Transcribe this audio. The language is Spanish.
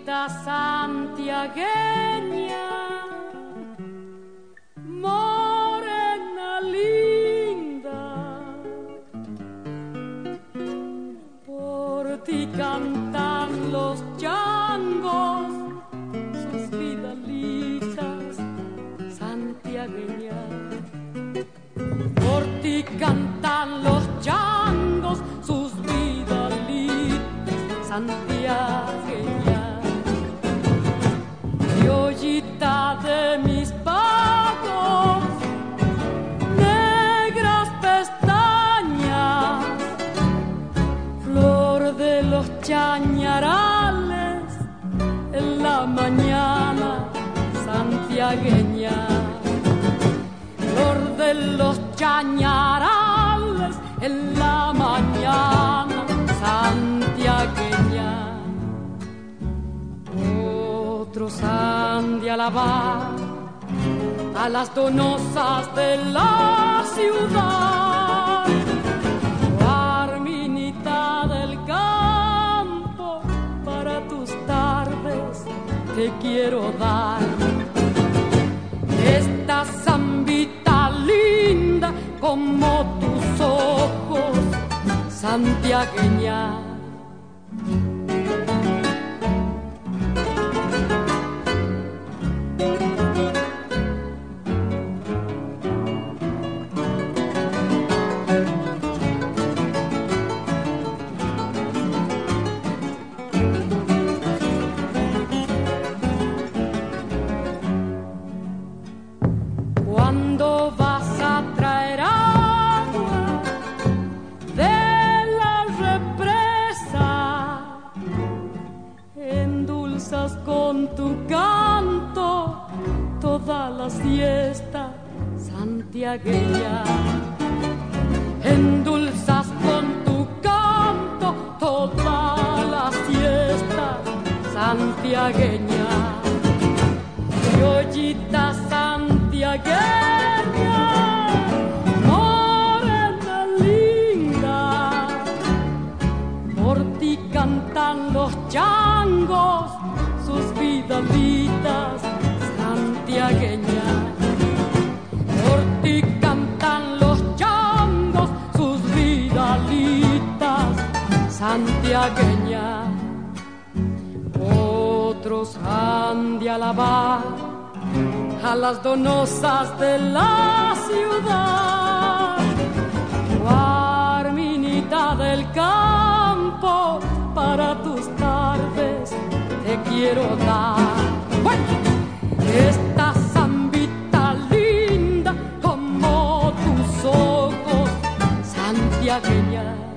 santiagueña, morena linda, por ti cantan los changos sus vidalitas santiagueñas. Por ti cantan los changos sus vidalitas santiagueñas. Criollita de mis pagos, negras pestañas, flor de los chañarales en la mañana santiagueña. Flor de los chañarales en la mañana santiagueña. Otros han de alabar a las donosas de la ciudad, Arminita del campo, para tus tardes te quiero dar esta zambita linda como tus ojos santiagueña. ¿Cuándo vas a traer agua de la represa? Endulzas con tu canto toda la siesta santiagueña. Endulzas con tu canto toda la siesta santiagueña. Criollita santiagueña, morena linda, por ti cantan los changos sus vidalitas santiagueñas. Por ti cantan los changos sus vidalitas santiagueñas. Otros han de alabar a las donosas de la ciudad, Arminita del campo, para tus tardes te quiero dar. ¡Bueno! Esta zambita linda como tus ojos santiagueñas.